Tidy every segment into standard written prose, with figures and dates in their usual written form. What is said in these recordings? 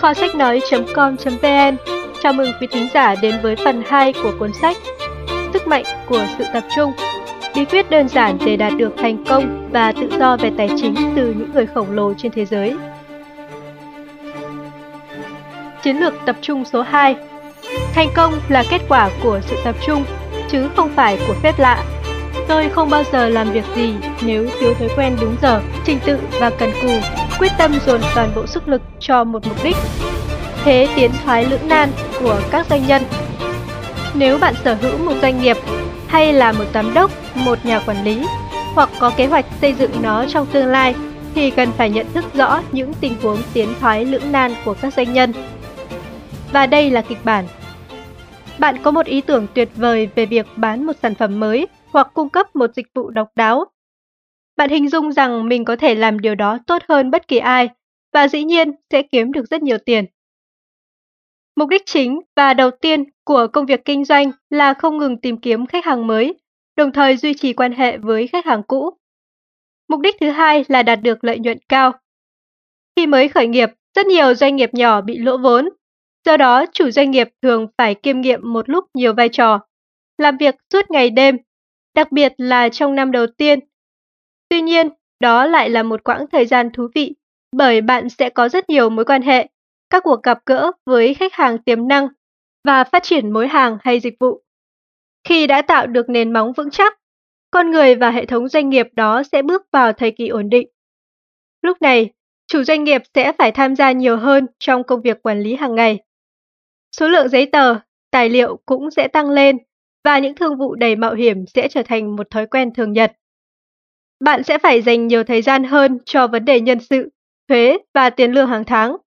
Kho sách nói.com.vn chào mừng quý thính giả đến với phần 2 của cuốn sách Sức mạnh của sự tập trung, bí quyết đơn giản để đạt được thành công và tự do về tài chính từ những người khổng lồ trên thế giới. Chiến lược tập trung số 2. Thành công là kết quả của sự tập trung, chứ không phải của phép lạ. Tôi không bao giờ làm việc gì nếu thiếu thói quen đúng giờ, trình tự và cần cù, quyết tâm dồn toàn bộ sức lực cho một mục đích. Thế tiến thoái lưỡng nan của các doanh nhân. Nếu bạn sở hữu một doanh nghiệp, hay là một giám đốc, một nhà quản lý, hoặc có kế hoạch xây dựng nó trong tương lai, thì cần phải nhận thức rõ những tình huống tiến thoái lưỡng nan của các doanh nhân. Và đây là kịch bản. Bạn có một ý tưởng tuyệt vời về việc bán một sản phẩm mới hoặc cung cấp một dịch vụ độc đáo. Bạn hình dung rằng mình có thể làm điều đó tốt hơn bất kỳ ai và dĩ nhiên sẽ kiếm được rất nhiều tiền. Mục đích chính và đầu tiên của công việc kinh doanh là không ngừng tìm kiếm khách hàng mới, đồng thời duy trì quan hệ với khách hàng cũ. Mục đích thứ hai là đạt được lợi nhuận cao. Khi mới khởi nghiệp, rất nhiều doanh nghiệp nhỏ bị lỗ vốn. Do đó, chủ doanh nghiệp thường phải kiêm nhiệm một lúc nhiều vai trò, làm việc suốt ngày đêm, đặc biệt là trong năm đầu tiên. Tuy nhiên, đó lại là một quãng thời gian thú vị, bởi bạn sẽ có rất nhiều mối quan hệ, các cuộc gặp gỡ với khách hàng tiềm năng và phát triển mối hàng hay dịch vụ. Khi đã tạo được nền móng vững chắc, con người và hệ thống doanh nghiệp đó sẽ bước vào thời kỳ ổn định. Lúc này, chủ doanh nghiệp sẽ phải tham gia nhiều hơn trong công việc quản lý hàng ngày. Số lượng giấy tờ, tài liệu cũng sẽ tăng lên và những thương vụ đầy mạo hiểm sẽ trở thành một thói quen thường nhật. Bạn sẽ phải dành nhiều thời gian hơn cho vấn đề nhân sự, thuế và tiền lương hàng tháng.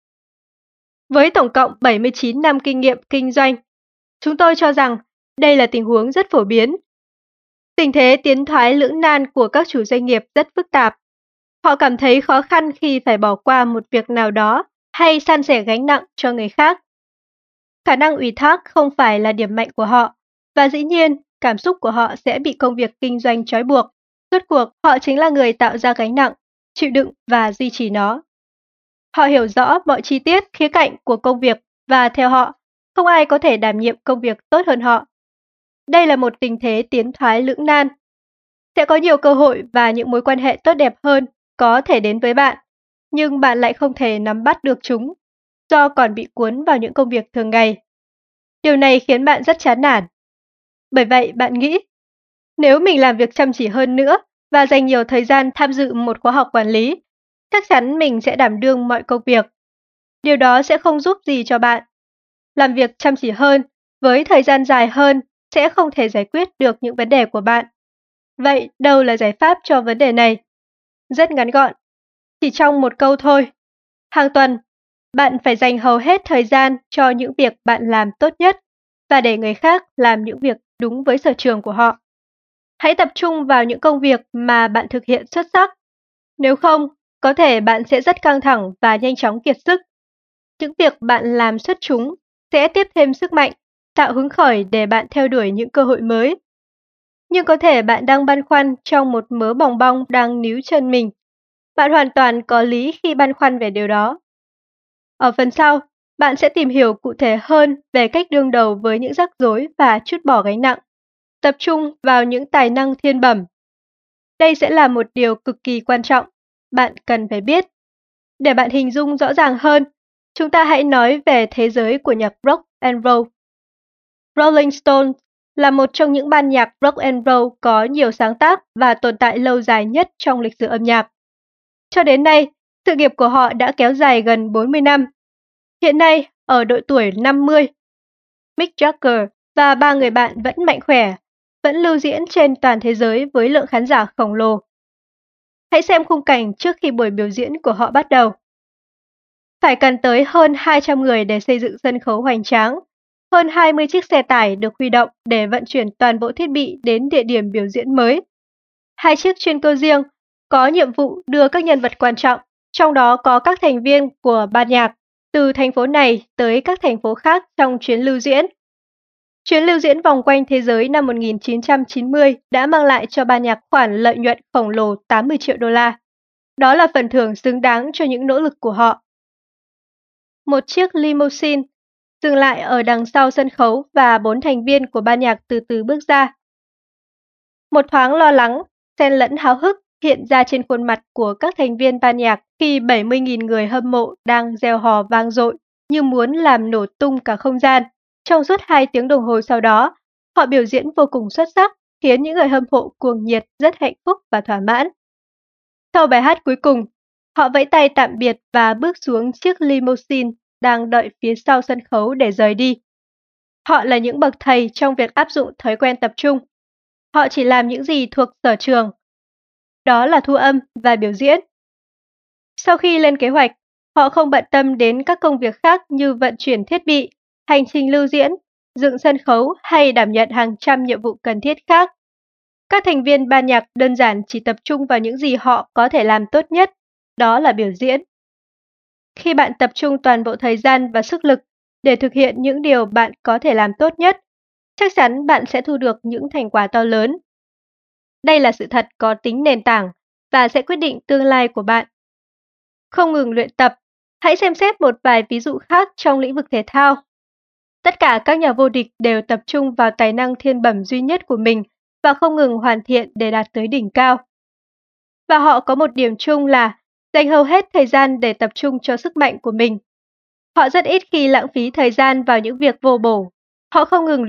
Với tổng cộng 79 năm kinh nghiệm kinh doanh, chúng tôi cho rằng đây là tình huống rất phổ biến. Tình thế tiến thoái lưỡng nan của các chủ doanh nghiệp rất phức tạp. Họ cảm thấy khó khăn khi phải bỏ qua một việc nào đó hay san sẻ gánh nặng cho người khác. Khả năng ủy thác không phải là điểm mạnh của họ, và dĩ nhiên, cảm xúc của họ sẽ bị công việc kinh doanh trói buộc. Rốt cuộc, họ chính là người tạo ra gánh nặng, chịu đựng và duy trì nó. Họ hiểu rõ mọi chi tiết, khía cạnh của công việc và theo họ, không ai có thể đảm nhiệm công việc tốt hơn họ. Đây là một tình thế tiến thoái lưỡng nan. Sẽ có nhiều cơ hội và những mối quan hệ tốt đẹp hơn có thể đến với bạn, nhưng bạn lại không thể nắm bắt được chúng, do còn bị cuốn vào những công việc thường ngày. Điều này khiến bạn rất chán nản. Bởi vậy, bạn nghĩ, nếu mình làm việc chăm chỉ hơn nữa và dành nhiều thời gian tham dự một khóa học quản lý, chắc chắn mình sẽ đảm đương mọi công việc. Điều đó sẽ không giúp gì cho bạn. Làm việc chăm chỉ hơn, với thời gian dài hơn, sẽ không thể giải quyết được những vấn đề của bạn. Vậy, đâu là giải pháp cho vấn đề này? Rất ngắn gọn. Chỉ trong một câu thôi. Hàng tuần, bạn phải dành hầu hết thời gian cho những việc bạn làm tốt nhất và để người khác làm những việc đúng với sở trường của họ. Hãy tập trung vào những công việc mà bạn thực hiện xuất sắc. Nếu không, có thể bạn sẽ rất căng thẳng và nhanh chóng kiệt sức. Những việc bạn làm xuất chúng sẽ tiếp thêm sức mạnh, tạo hứng khởi để bạn theo đuổi những cơ hội mới. Nhưng có thể bạn đang băn khoăn trong một mớ bòng bong đang níu chân mình. Bạn hoàn toàn có lý khi băn khoăn về điều đó. Ở phần sau, bạn sẽ tìm hiểu cụ thể hơn về cách đương đầu với những rắc rối và trút bỏ gánh nặng. Tập trung vào những tài năng thiên bẩm. Đây sẽ là một điều cực kỳ quan trọng, bạn cần phải biết. Để bạn hình dung rõ ràng hơn, chúng ta hãy nói về thế giới của nhạc rock and roll. Rolling Stones là một trong những ban nhạc rock and roll có nhiều sáng tác và tồn tại lâu dài nhất trong lịch sử âm nhạc. Cho đến nay, sự nghiệp của họ đã kéo dài gần 40 năm. Hiện nay, ở độ tuổi 50, Mick Jagger và ba người bạn vẫn mạnh khỏe, vẫn lưu diễn trên toàn thế giới với lượng khán giả khổng lồ. Hãy xem khung cảnh trước khi buổi biểu diễn của họ bắt đầu. Phải cần tới hơn 200 người để xây dựng sân khấu hoành tráng. Hơn 20 chiếc xe tải được huy động để vận chuyển toàn bộ thiết bị đến địa điểm biểu diễn mới. 2 chiếc chuyên cơ riêng có nhiệm vụ đưa các nhân vật quan trọng, trong đó có các thành viên của ban nhạc, từ thành phố này tới các thành phố khác trong chuyến lưu diễn. Chuyến lưu diễn vòng quanh thế giới năm 1990 đã mang lại cho ban nhạc khoản lợi nhuận khổng lồ 80 triệu đô la. Đó là phần thưởng xứng đáng cho những nỗ lực của họ. một chiếc limousine dừng lại ở đằng sau sân khấu và 4 thành viên của ban nhạc từ từ bước ra. Một thoáng lo lắng, xen lẫn háo hức hiện ra trên khuôn mặt của các thành viên ban nhạc khi 70.000 người hâm mộ đang reo hò vang dội như muốn làm nổ tung cả không gian. Trong suốt 2 tiếng đồng hồ sau đó, họ biểu diễn vô cùng xuất sắc, khiến những người hâm mộ cuồng nhiệt rất hạnh phúc và thỏa mãn. Sau bài hát cuối cùng, họ vẫy tay tạm biệt và bước xuống chiếc limousine đang đợi phía sau sân khấu để rời đi. Họ là những bậc thầy trong việc áp dụng thói quen tập trung. Họ chỉ làm những gì thuộc sở trường. Đó là thu âm và biểu diễn. Sau khi lên kế hoạch, họ không bận tâm đến các công việc khác như vận chuyển thiết bị, hành trình lưu diễn, dựng sân khấu hay đảm nhận hàng trăm nhiệm vụ cần thiết khác. Các thành viên ban nhạc đơn giản chỉ tập trung vào những gì họ có thể làm tốt nhất, đó là biểu diễn. Khi bạn tập trung toàn bộ thời gian và sức lực để thực hiện những điều bạn có thể làm tốt nhất, chắc chắn bạn sẽ thu được những thành quả to lớn. Đây là sự thật có tính nền tảng và sẽ quyết định tương lai của bạn. Không ngừng luyện tập, hãy xem xét một vài ví dụ khác trong lĩnh vực thể thao. Tất cả các nhà vô địch đều tập trung vào tài năng thiên bẩm duy nhất của mình và không ngừng hoàn thiện để đạt tới đỉnh cao. Và họ có một điểm chung là dành hầu hết thời gian để tập trung cho sức mạnh của mình. Họ rất ít khi lãng phí thời gian vào những việc vô bổ. Họ không ngừng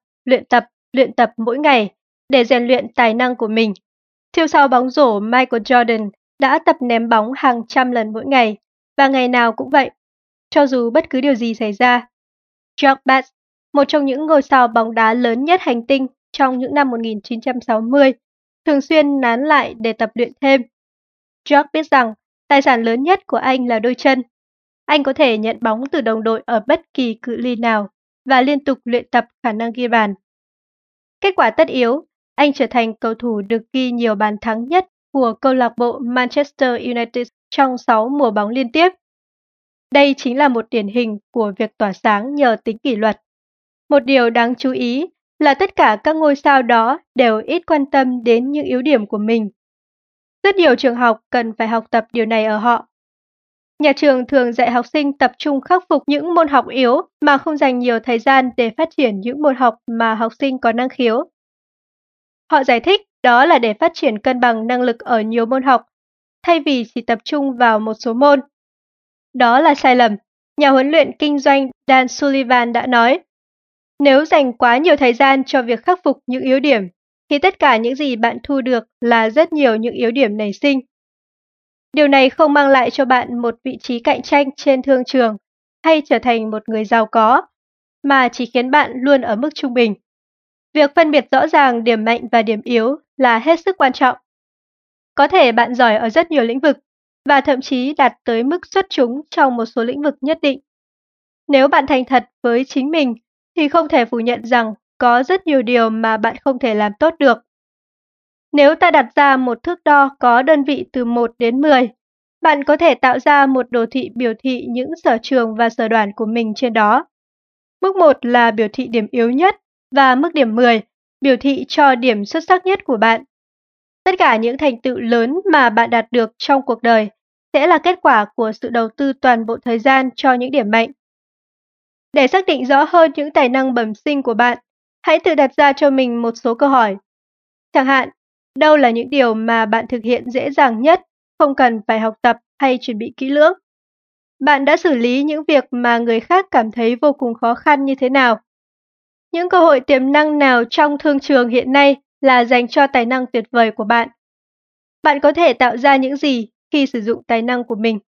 luyện tập mỗi ngày để rèn luyện tài năng của mình. Siêu sao bóng rổ Michael Jordan đã tập ném bóng hàng trăm lần mỗi ngày, và ngày nào cũng vậy, cho dù bất cứ điều gì xảy ra. George Bass, một trong những ngôi sao bóng đá lớn nhất hành tinh trong những năm 1960, thường xuyên nán lại để tập luyện thêm. George biết rằng tài sản lớn nhất của anh là đôi chân. Anh có thể nhận bóng từ đồng đội ở bất kỳ cự ly nào và liên tục luyện tập khả năng ghi bàn. Kết quả tất yếu, anh trở thành cầu thủ được ghi nhiều bàn thắng nhất của câu lạc bộ Manchester United trong 6 mùa bóng liên tiếp. Đây chính là một điển hình của việc tỏa sáng nhờ tính kỷ luật. Một điều đáng chú ý là tất cả các ngôi sao đó đều ít quan tâm đến những yếu điểm của mình. Rất nhiều trường học cần phải học tập điều này ở họ. Nhà trường thường dạy học sinh tập trung khắc phục những môn học yếu mà không dành nhiều thời gian để phát triển những môn học mà học sinh có năng khiếu. Họ giải thích đó là để phát triển cân bằng năng lực ở nhiều môn học, thay vì chỉ tập trung vào một số môn. Đó là sai lầm. Nhà huấn luyện kinh doanh Dan Sullivan đã nói, nếu dành quá nhiều thời gian cho việc khắc phục những yếu điểm, thì tất cả những gì bạn thu được là rất nhiều những yếu điểm nảy sinh. Điều này không mang lại cho bạn một vị trí cạnh tranh trên thương trường hay trở thành một người giàu có, mà chỉ khiến bạn luôn ở mức trung bình. Việc phân biệt rõ ràng điểm mạnh và điểm yếu là hết sức quan trọng. Có thể bạn giỏi ở rất nhiều lĩnh vực và thậm chí đạt tới mức xuất chúng trong một số lĩnh vực nhất định. Nếu bạn thành thật với chính mình thì không thể phủ nhận rằng có rất nhiều điều mà bạn không thể làm tốt được. Nếu ta đặt ra một thước đo có đơn vị từ 1 đến 10, bạn có thể tạo ra một đồ thị biểu thị những sở trường và sở đoản của mình trên đó. Mức 1 là biểu thị điểm yếu nhất và mức điểm 10 biểu thị cho điểm xuất sắc nhất của bạn. Tất cả những thành tựu lớn mà bạn đạt được trong cuộc đời sẽ là kết quả của sự đầu tư toàn bộ thời gian cho những điểm mạnh. Để xác định rõ hơn những tài năng bẩm sinh của bạn, hãy tự đặt ra cho mình một số câu hỏi. Chẳng hạn, đâu là những điều mà bạn thực hiện dễ dàng nhất, không cần phải học tập hay chuẩn bị kỹ lưỡng? Bạn đã xử lý những việc mà người khác cảm thấy vô cùng khó khăn như thế nào? Những cơ hội tiềm năng nào trong thương trường hiện nay là dành cho tài năng tuyệt vời của bạn? Bạn có thể tạo ra những gì khi sử dụng tài năng của mình?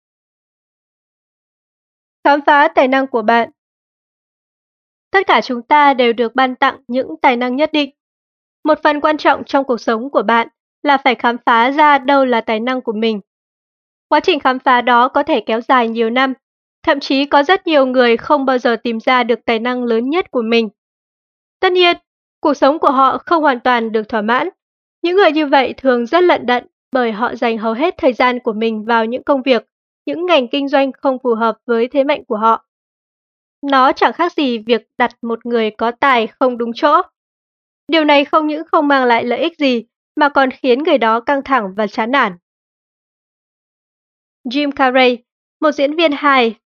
Khám phá tài năng của bạn. Tất cả chúng ta đều được ban tặng những tài năng nhất định. Một phần quan trọng trong cuộc sống của bạn là phải khám phá ra đâu là tài năng của mình. Quá trình khám phá đó có thể kéo dài nhiều năm, thậm chí có rất nhiều người không bao giờ tìm ra được tài năng lớn nhất của mình. Tất nhiên, cuộc sống của họ không hoàn toàn được thỏa mãn. Những người như vậy thường rất lận đận bởi họ dành hầu hết thời gian của mình vào những công việc, những ngành kinh doanh không phù hợp với thế mạnh của họ. Nó chẳng khác gì việc đặt một người có tài không đúng chỗ. Điều này không những không mang lại lợi ích gì, mà còn khiến người đó căng thẳng và chán nản. Jim Carrey, một diễn viên hài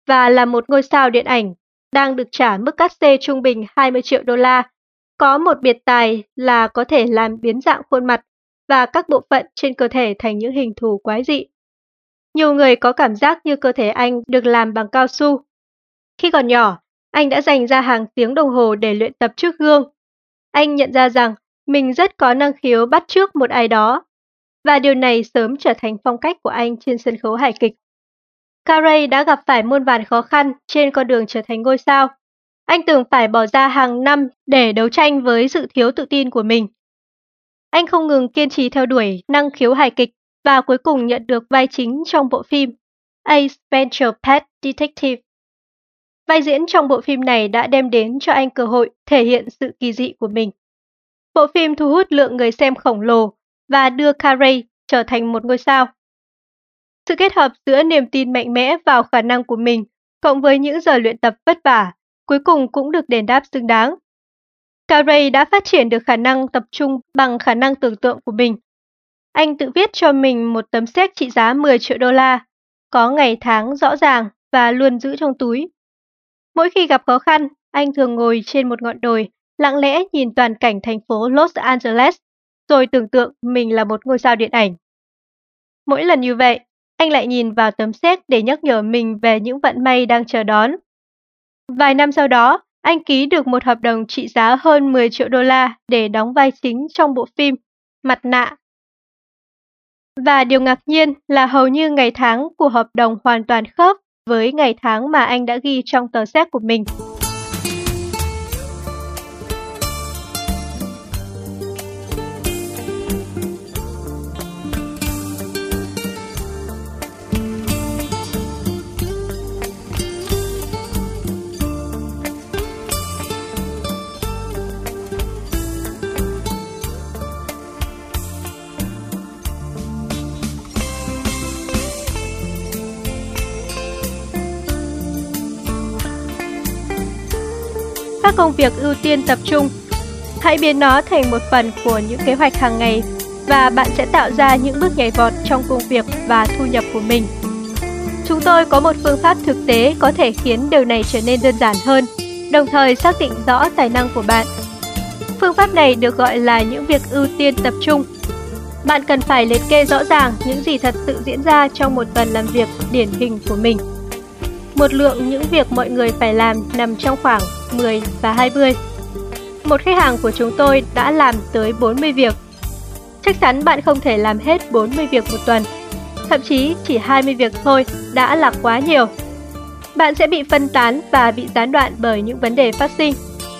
và là một ngôi sao điện ảnh đang được trả mức cát xê trung bình 20 triệu đô la, có một biệt tài là có thể làm biến dạng khuôn mặt và các bộ phận trên cơ thể thành những hình thù quái dị. Nhiều người có cảm giác như cơ thể anh được làm bằng cao su. Khi còn nhỏ, anh đã dành ra hàng tiếng đồng hồ để luyện tập trước gương. Anh nhận ra rằng mình rất có năng khiếu bắt chước một ai đó, và điều này sớm trở thành phong cách của anh trên sân khấu hài kịch. Carey đã gặp phải muôn vàn khó khăn trên con đường trở thành ngôi sao. Anh từng phải bỏ ra hàng năm để đấu tranh với sự thiếu tự tin của mình. Anh không ngừng kiên trì theo đuổi năng khiếu hài kịch và cuối cùng nhận được vai chính trong bộ phim Ace Ventura Pet Detective. Vai diễn trong bộ phim này đã đem đến cho anh cơ hội thể hiện sự kỳ dị của mình. Bộ phim thu hút lượng người xem khổng lồ và đưa Carey trở thành một ngôi sao. Sự kết hợp giữa niềm tin mạnh mẽ vào khả năng của mình cộng với những giờ luyện tập vất vả, cuối cùng cũng được đền đáp xứng đáng. Carey đã phát triển được khả năng tập trung bằng khả năng tưởng tượng của mình. Anh tự viết cho mình một tấm séc trị giá 10 triệu đô la, có ngày tháng rõ ràng và luôn giữ trong túi. Mỗi khi gặp khó khăn, anh thường ngồi trên một ngọn đồi, lặng lẽ nhìn toàn cảnh thành phố Los Angeles, rồi tưởng tượng mình là một ngôi sao điện ảnh. Mỗi lần như vậy, anh lại nhìn vào tấm séc để nhắc nhở mình về những vận may đang chờ đón. Vài năm sau đó, anh ký được một hợp đồng trị giá hơn 10 triệu đô la để đóng vai chính trong bộ phim Mặt nạ. Và điều ngạc nhiên là hầu như ngày tháng của hợp đồng hoàn toàn khớp với ngày tháng mà anh đã ghi trong tờ séc của mình. Các công việc ưu tiên tập trung. Hãy biến nó thành một phần của những kế hoạch hàng ngày và bạn sẽ tạo ra những bước nhảy vọt trong công việc và thu nhập của mình. Chúng tôi có một phương pháp thực tế có thể khiến điều này trở nên đơn giản hơn, đồng thời xác định rõ tài năng của bạn. Phương pháp này được gọi là những việc ưu tiên tập trung. Bạn cần phải liệt kê rõ ràng những gì thật sự diễn ra trong một tuần làm việc điển hình của mình. Một lượng những việc mọi người phải làm nằm trong khoảng 10 và 20. Một khách hàng của chúng tôi đã làm tới 40 việc. Chắc chắn bạn không thể làm hết 40 việc một tuần. Thậm chí chỉ 20 việc thôi đã là quá nhiều. Bạn sẽ bị phân tán và bị gián đoạn bởi những vấn đề phát sinh.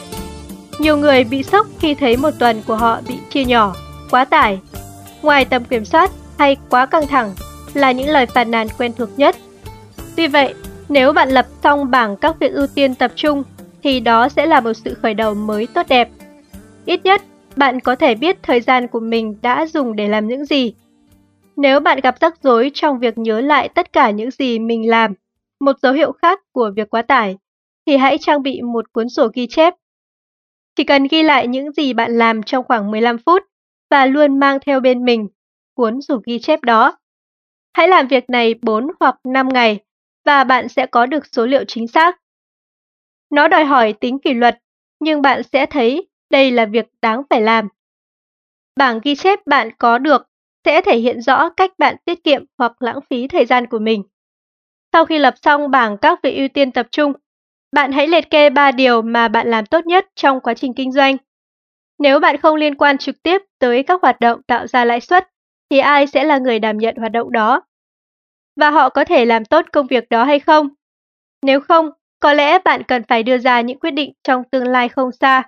Nhiều người bị sốc khi thấy một tuần của họ bị chia nhỏ, quá tải, ngoài tầm kiểm soát hay quá căng thẳng là những lời phàn nàn quen thuộc nhất. Tuy vậy, nếu bạn lập xong bảng các việc ưu tiên tập trung thì đó sẽ là một sự khởi đầu mới tốt đẹp. Ít nhất, bạn có thể biết thời gian của mình đã dùng để làm những gì. Nếu bạn gặp rắc rối trong việc nhớ lại tất cả những gì mình làm, một dấu hiệu khác của việc quá tải, thì hãy trang bị một cuốn sổ ghi chép. Chỉ cần ghi lại những gì bạn làm trong khoảng 15 phút và luôn mang theo bên mình cuốn sổ ghi chép đó. Hãy làm việc này 4 hoặc 5 ngày và bạn sẽ có được số liệu chính xác. Nó đòi hỏi tính kỷ luật, nhưng bạn sẽ thấy đây là việc đáng phải làm. Bảng ghi chép bạn có được sẽ thể hiện rõ cách bạn tiết kiệm hoặc lãng phí thời gian của mình. Sau khi lập xong bảng các việc ưu tiên tập trung, bạn hãy liệt kê 3 điều mà bạn làm tốt nhất trong quá trình kinh doanh. Nếu bạn không liên quan trực tiếp tới các hoạt động tạo ra lãi suất, thì ai sẽ là người đảm nhận hoạt động đó? Và họ có thể làm tốt công việc đó hay không? Nếu không, có lẽ bạn cần phải đưa ra những quyết định trong tương lai không xa.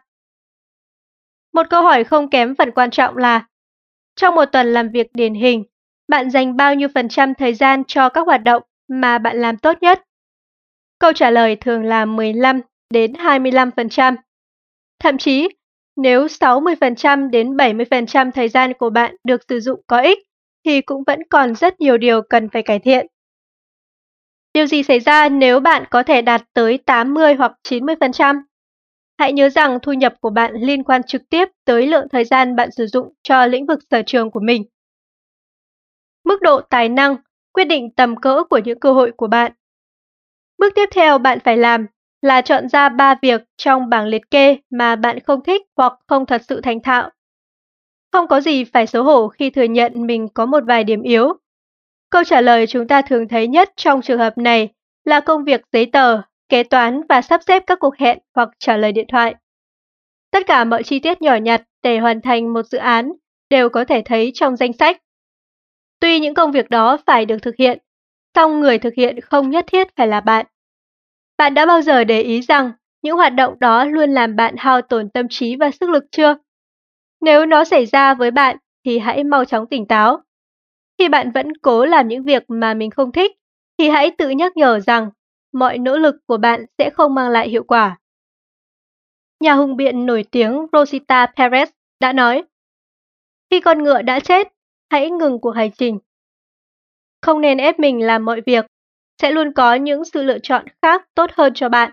Một câu hỏi không kém phần quan trọng là, trong một tuần làm việc điển hình, bạn dành bao nhiêu % thời gian cho các hoạt động mà bạn làm tốt nhất? Câu trả lời thường là 15 đến 25%. Thậm chí, nếu 60% đến 70% thời gian của bạn được sử dụng có ích, thì cũng vẫn còn rất nhiều điều cần phải cải thiện. Điều gì xảy ra nếu bạn có thể đạt tới 80 hoặc 90%? Hãy nhớ rằng thu nhập của bạn liên quan trực tiếp tới lượng thời gian bạn sử dụng cho lĩnh vực sở trường của mình. Mức độ tài năng quyết định tầm cỡ của những cơ hội của bạn. Bước tiếp theo bạn phải làm là chọn ra 3 việc trong bảng liệt kê mà bạn không thích hoặc không thật sự thành thạo. Không có gì phải xấu hổ khi thừa nhận mình có một vài điểm yếu. Câu trả lời chúng ta thường thấy nhất trong trường hợp này là công việc giấy tờ, kế toán và sắp xếp các cuộc hẹn hoặc trả lời điện thoại. Tất cả mọi chi tiết nhỏ nhặt để hoàn thành một dự án đều có thể thấy trong danh sách. Tuy những công việc đó phải được thực hiện, song người thực hiện không nhất thiết phải là bạn. Bạn đã bao giờ để ý rằng những hoạt động đó luôn làm bạn hao tổn tâm trí và sức lực chưa? Nếu nó xảy ra với bạn thì hãy mau chóng tỉnh táo. Khi bạn vẫn cố làm những việc mà mình không thích, thì hãy tự nhắc nhở rằng mọi nỗ lực của bạn sẽ không mang lại hiệu quả. Nhà hùng biện nổi tiếng Rosita Perez đã nói, khi con ngựa đã chết, hãy ngừng cuộc hành trình. Không nên ép mình làm mọi việc, sẽ luôn có những sự lựa chọn khác tốt hơn cho bạn.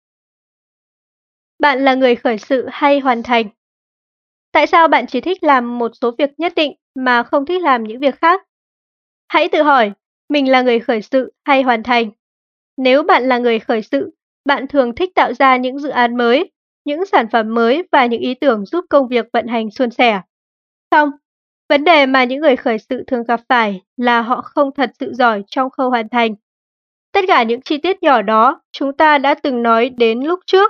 Bạn là người khởi sự hay hoàn thành? Tại sao bạn chỉ thích làm một số việc nhất định mà không thích làm những việc khác? Hãy tự hỏi, mình là người khởi sự hay hoàn thành? Nếu bạn là người khởi sự, bạn thường thích tạo ra những dự án mới, những sản phẩm mới và những ý tưởng giúp công việc vận hành suôn sẻ. Xong, vấn đề mà những người khởi sự thường gặp phải là họ không thật sự giỏi trong khâu hoàn thành. Tất cả những chi tiết nhỏ đó chúng ta đã từng nói đến lúc trước.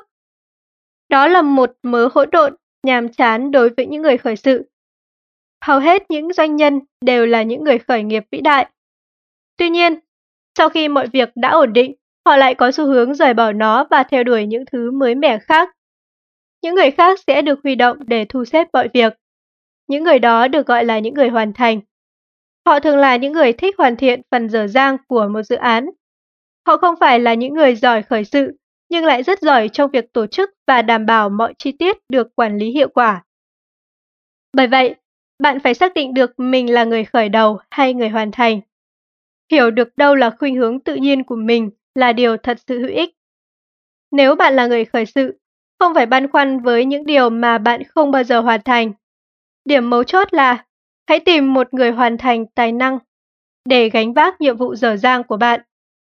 Đó là một mớ hỗn độn, nhàm chán đối với những người khởi sự. Hầu hết những doanh nhân đều là những người khởi nghiệp vĩ đại. Tuy nhiên, sau khi mọi việc đã ổn định, họ lại có xu hướng rời bỏ nó và theo đuổi những thứ mới mẻ khác. Những người khác sẽ được huy động để thu xếp mọi việc. Những người đó được gọi là những người hoàn thành. Họ thường là những người thích hoàn thiện phần dở dang của một dự án. Họ không phải là những người giỏi khởi sự, nhưng lại rất giỏi trong việc tổ chức và đảm bảo mọi chi tiết được quản lý hiệu quả. Bởi vậy, bạn phải xác định được mình là người khởi đầu hay người hoàn thành. Hiểu được đâu là khuynh hướng tự nhiên của mình là điều thật sự hữu ích. Nếu bạn là người khởi sự, không phải băn khoăn với những điều mà bạn không bao giờ hoàn thành. Điểm mấu chốt là hãy tìm một người hoàn thành tài năng để gánh vác nhiệm vụ dở dang của bạn.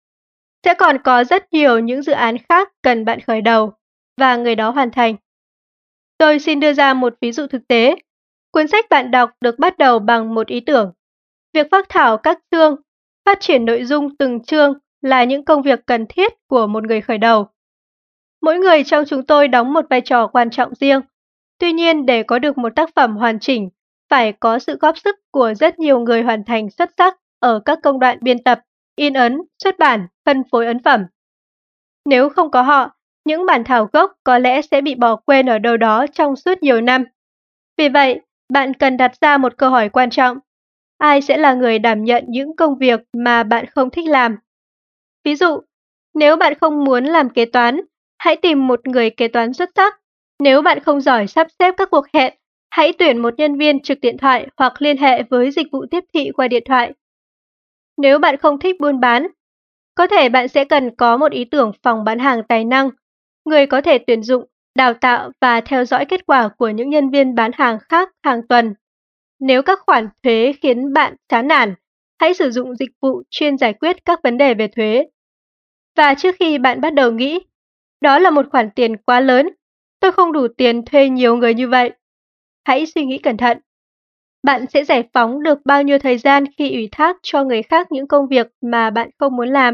Sẽ còn có rất nhiều những dự án khác cần bạn khởi đầu và người đó hoàn thành. Tôi xin đưa ra một ví dụ thực tế. Cuốn sách bạn đọc được bắt đầu bằng một ý tưởng. Việc phác thảo các chương, phát triển nội dung từng chương là những công việc cần thiết của một người khởi đầu. Mỗi người trong chúng tôi đóng một vai trò quan trọng riêng. Tuy nhiên, để có được một tác phẩm hoàn chỉnh, phải có sự góp sức của rất nhiều người hoàn thành xuất sắc ở các công đoạn biên tập, in ấn, xuất bản, phân phối ấn phẩm. Nếu không có họ, những bản thảo gốc có lẽ sẽ bị bỏ quên ở đâu đó trong suốt nhiều năm. Vì vậy, bạn cần đặt ra một câu hỏi quan trọng. Ai sẽ là người đảm nhận những công việc mà bạn không thích làm? Ví dụ, nếu bạn không muốn làm kế toán, hãy tìm một người kế toán xuất sắc. Nếu bạn không giỏi sắp xếp các cuộc hẹn, hãy tuyển một nhân viên trực điện thoại hoặc liên hệ với dịch vụ tiếp thị qua điện thoại. Nếu bạn không thích buôn bán, có thể bạn sẽ cần có một ý tưởng phòng bán hàng tài năng, người có thể tuyển dụng, đào tạo và theo dõi kết quả của những nhân viên bán hàng khác hàng tuần. Nếu các khoản thuế khiến bạn chán nản, hãy sử dụng dịch vụ chuyên giải quyết các vấn đề về thuế. Và trước khi bạn bắt đầu nghĩ, đó là một khoản tiền quá lớn, tôi không đủ tiền thuê nhiều người như vậy. Hãy suy nghĩ cẩn thận. Bạn sẽ giải phóng được bao nhiêu thời gian khi ủy thác cho người khác những công việc mà bạn không muốn làm?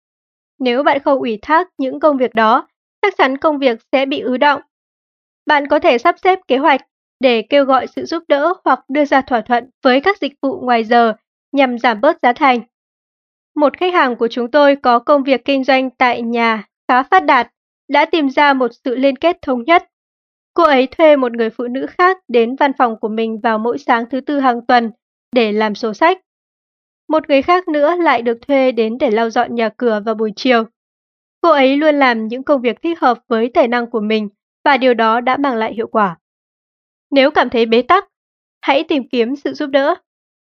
Nếu bạn không ủy thác những công việc đó, chắc chắn công việc sẽ bị ứ đọng. Bạn có thể sắp xếp kế hoạch để kêu gọi sự giúp đỡ hoặc đưa ra thỏa thuận với các dịch vụ ngoài giờ nhằm giảm bớt giá thành. Một khách hàng của chúng tôi có công việc kinh doanh tại nhà khá phát đạt, đã tìm ra một sự liên kết thống nhất. Cô ấy thuê một người phụ nữ khác đến văn phòng của mình vào mỗi sáng thứ Tư hàng tuần để làm sổ sách. Một người khác nữa lại được thuê đến để lau dọn nhà cửa vào buổi chiều. Cô ấy luôn làm những công việc thích hợp với tài năng của mình và điều đó đã mang lại hiệu quả. Nếu cảm thấy bế tắc, hãy tìm kiếm sự giúp đỡ.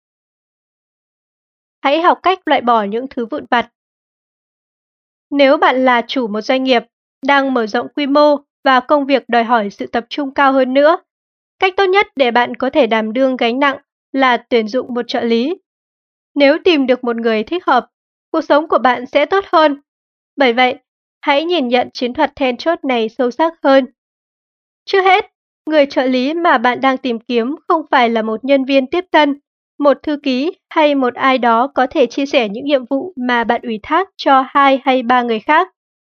Hãy học cách loại bỏ những thứ vụn vặt. Nếu bạn là chủ một doanh nghiệp, đang mở rộng quy mô và công việc đòi hỏi sự tập trung cao hơn nữa, cách tốt nhất để bạn có thể đảm đương gánh nặng là tuyển dụng một trợ lý. Nếu tìm được một người thích hợp, cuộc sống của bạn sẽ tốt hơn. Bởi vậy, hãy nhìn nhận chiến thuật then chốt này sâu sắc hơn. Trước hết, người trợ lý mà bạn đang tìm kiếm không phải là một nhân viên tiếp tân, một thư ký hay một ai đó có thể chia sẻ những nhiệm vụ mà bạn ủy thác cho 2 hay 3 người khác.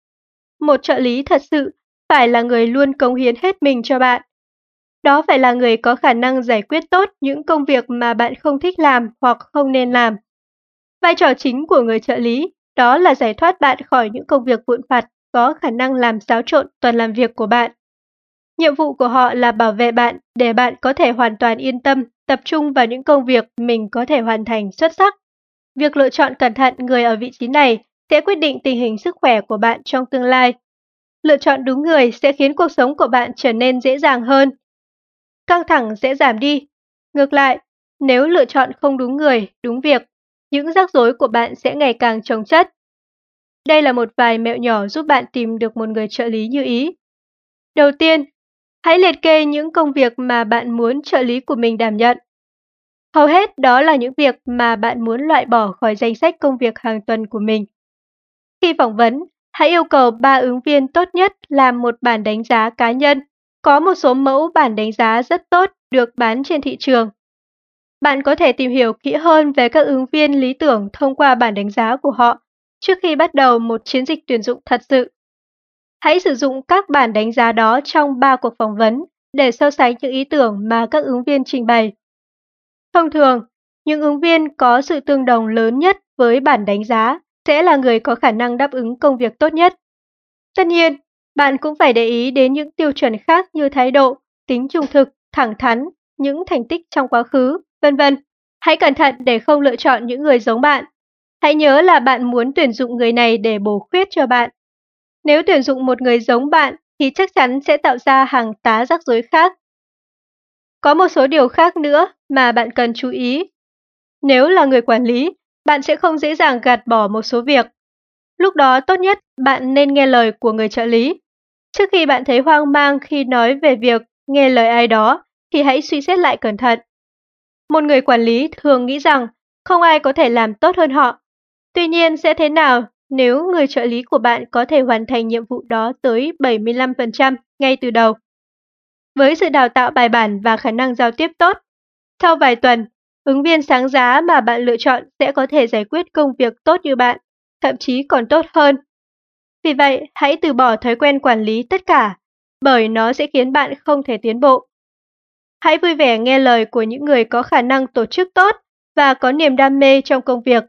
Một trợ lý thật sự phải là người luôn cống hiến hết mình cho bạn. Đó phải là người có khả năng giải quyết tốt những công việc mà bạn không thích làm hoặc không nên làm. Vai trò chính của người trợ lý đó là giải thoát bạn khỏi những công việc vụn vặt có khả năng làm xáo trộn tuần làm việc của bạn. Nhiệm vụ của họ là bảo vệ bạn để bạn có thể hoàn toàn yên tâm, tập trung vào những công việc mình có thể hoàn thành xuất sắc. Việc lựa chọn cẩn thận người ở vị trí này sẽ quyết định tình hình sức khỏe của bạn trong tương lai. Lựa chọn đúng người sẽ khiến cuộc sống của bạn trở nên dễ dàng hơn. Căng thẳng sẽ giảm đi. Ngược lại, nếu lựa chọn không đúng người, đúng việc, những rắc rối của bạn sẽ ngày càng chồng chất. Đây là một vài mẹo nhỏ giúp bạn tìm được một người trợ lý như ý. Đầu tiên, hãy liệt kê những công việc mà bạn muốn trợ lý của mình đảm nhận. Hầu hết đó là những việc mà bạn muốn loại bỏ khỏi danh sách công việc hàng tuần của mình. Khi phỏng vấn, hãy yêu cầu 3 ứng viên tốt nhất làm một bản đánh giá cá nhân. Có một số mẫu bản đánh giá rất tốt được bán trên thị trường. Bạn có thể tìm hiểu kỹ hơn về các ứng viên lý tưởng thông qua bản đánh giá của họ trước khi bắt đầu một chiến dịch tuyển dụng thật sự. Hãy sử dụng các bản đánh giá đó trong 3 cuộc phỏng vấn để so sánh những ý tưởng mà các ứng viên trình bày. Thông thường, những ứng viên có sự tương đồng lớn nhất với bản đánh giá sẽ là người có khả năng đáp ứng công việc tốt nhất. Tất nhiên, bạn cũng phải để ý đến những tiêu chuẩn khác như thái độ, tính trung thực, thẳng thắn, những thành tích trong quá khứ, vân vân. Hãy cẩn thận để không lựa chọn những người giống bạn. Hãy nhớ là bạn muốn tuyển dụng người này để bổ khuyết cho bạn. Nếu tuyển dụng một người giống bạn thì chắc chắn sẽ tạo ra hàng tá rắc rối khác. Có một số điều khác nữa mà bạn cần chú ý. Nếu là người quản lý, bạn sẽ không dễ dàng gạt bỏ một số việc. Lúc đó tốt nhất bạn nên nghe lời của người trợ lý. Trước khi bạn thấy hoang mang khi nói về việc nghe lời ai đó, thì hãy suy xét lại cẩn thận. Một người quản lý thường nghĩ rằng không ai có thể làm tốt hơn họ. Tuy nhiên sẽ thế nào nếu người trợ lý của bạn có thể hoàn thành nhiệm vụ đó tới 75% ngay từ đầu? Với sự đào tạo bài bản và khả năng giao tiếp tốt, sau vài tuần, ứng viên sáng giá mà bạn lựa chọn sẽ có thể giải quyết công việc tốt như bạn, thậm chí còn tốt hơn. Vì vậy, hãy từ bỏ thói quen quản lý tất cả, bởi nó sẽ khiến bạn không thể tiến bộ. Hãy vui vẻ nghe lời của những người có khả năng tổ chức tốt và có niềm đam mê trong công việc.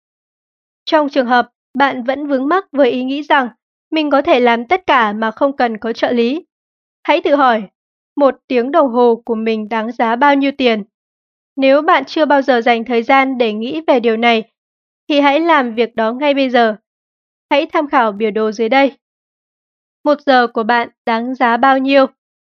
Trong trường hợp bạn vẫn vướng mắc với ý nghĩ rằng mình có thể làm tất cả mà không cần có trợ lý, hãy tự hỏi, 1 tiếng đồng hồ của mình đáng giá bao nhiêu tiền? Nếu bạn chưa bao giờ dành thời gian để nghĩ về điều này, thì hãy làm việc đó ngay bây giờ. Hãy tham khảo biểu đồ dưới đây. 1 giờ của bạn đáng giá bao nhiêu?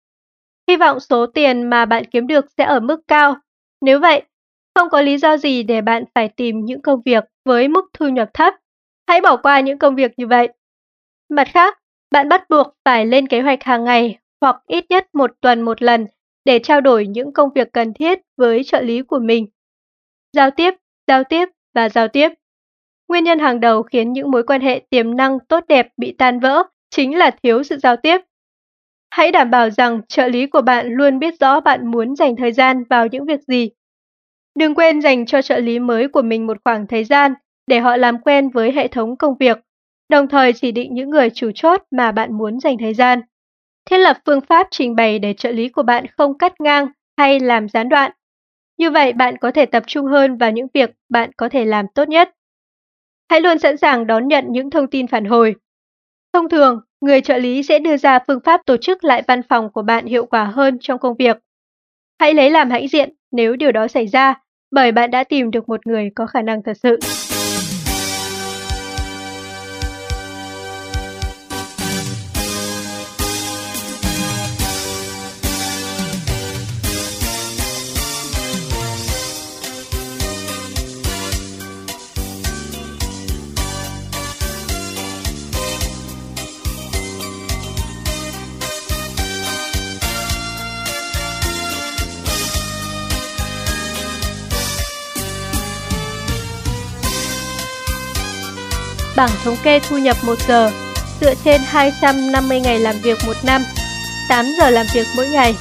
Hy vọng số tiền mà bạn kiếm được sẽ ở mức cao. Nếu vậy, không có lý do gì để bạn phải tìm những công việc với mức thu nhập thấp. Hãy bỏ qua những công việc như vậy. Mặt khác, bạn bắt buộc phải lên kế hoạch hàng ngày hoặc ít nhất 1 tuần một lần để trao đổi những công việc cần thiết với trợ lý của mình. Giao tiếp, giao tiếp và giao tiếp. Nguyên nhân hàng đầu khiến những mối quan hệ tiềm năng tốt đẹp bị tan vỡ chính là thiếu sự giao tiếp. Hãy đảm bảo rằng trợ lý của bạn luôn biết rõ bạn muốn dành thời gian vào những việc gì. Đừng quên dành cho trợ lý mới của mình một khoảng thời gian để họ làm quen với hệ thống công việc, đồng thời chỉ định những người chủ chốt mà bạn muốn dành thời gian. Thiết lập phương pháp trình bày để trợ lý của bạn không cắt ngang hay làm gián đoạn. Như vậy bạn có thể tập trung hơn vào những việc bạn có thể làm tốt nhất. Hãy luôn sẵn sàng đón nhận những thông tin phản hồi. Thông thường, người trợ lý sẽ đưa ra phương pháp tổ chức lại văn phòng của bạn hiệu quả hơn trong công việc. Hãy lấy làm hãnh diện nếu điều đó xảy ra, bởi bạn đã tìm được một người có khả năng thật sự. bảng thống kê thu nhập 1 giờ dựa trên 250 ngày làm việc một năm, 8 giờ làm việc mỗi ngày.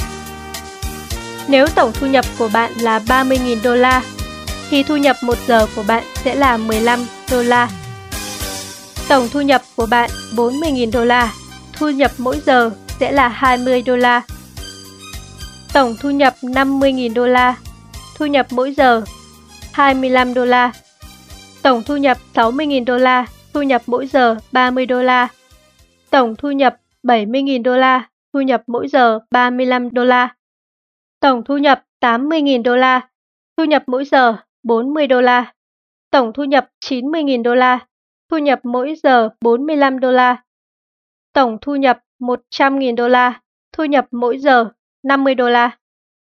Nếu tổng thu nhập của bạn là 30.000 đô la, thì thu nhập 1 giờ của bạn sẽ là 15 đô la. Tổng thu nhập của bạn 40.000 đô la, thu nhập mỗi giờ sẽ là 20 đô la. Tổng thu nhập 50.000 đô la, thu nhập mỗi giờ 25 đô la. Tổng thu nhập 60.000 đô la, thu nhập mỗi giờ 30 đô la. Tổng thu nhập 70.000 đô la, thu nhập mỗi giờ 35 đô la. Tổng thu nhập 80.000 đô la, thu nhập mỗi giờ 40 đô la. Tổng thu nhập 90.000 đô la, thu nhập mỗi giờ 45 đô la. Tổng thu nhập 100.000 đô la, thu nhập mỗi giờ 50 đô la.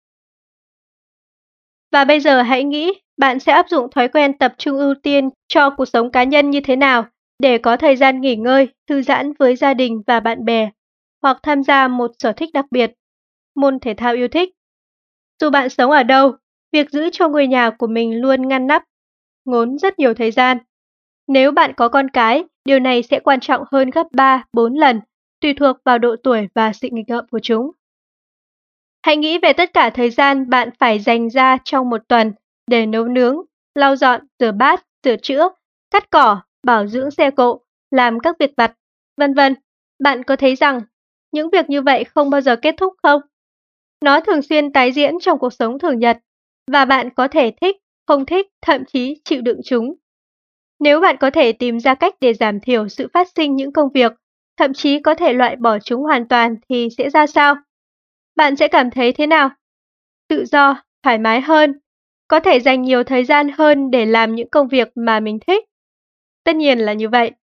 Và bây giờ hãy nghĩ bạn sẽ áp dụng thói quen tập trung ưu tiên cho cuộc sống cá nhân như thế nào để có thời gian nghỉ ngơi, thư giãn với gia đình và bạn bè, hoặc tham gia một sở thích đặc biệt, môn thể thao yêu thích. Dù bạn sống ở đâu, việc giữ cho ngôi nhà của mình luôn ngăn nắp, ngốn rất nhiều thời gian. Nếu bạn có con cái, điều này sẽ quan trọng hơn gấp 3-4 lần, tùy thuộc vào độ tuổi và sự nghịch ngợm của chúng. Hãy nghĩ về tất cả thời gian bạn phải dành ra trong một tuần để nấu nướng, lau dọn, rửa bát, sửa chữa, cắt cỏ, bảo dưỡng xe cộ, làm các việc vặt, vân vân. Bạn có thấy rằng những việc như vậy không bao giờ kết thúc không? Nó thường xuyên tái diễn trong cuộc sống thường nhật, và bạn có thể thích, không thích, thậm chí chịu đựng chúng. Nếu bạn có thể tìm ra cách để giảm thiểu sự phát sinh những công việc, thậm chí có thể loại bỏ chúng hoàn toàn thì sẽ ra sao? Bạn sẽ cảm thấy thế nào? Tự do, thoải mái hơn, có thể dành nhiều thời gian hơn để làm những công việc mà mình thích. Tất nhiên là như vậy.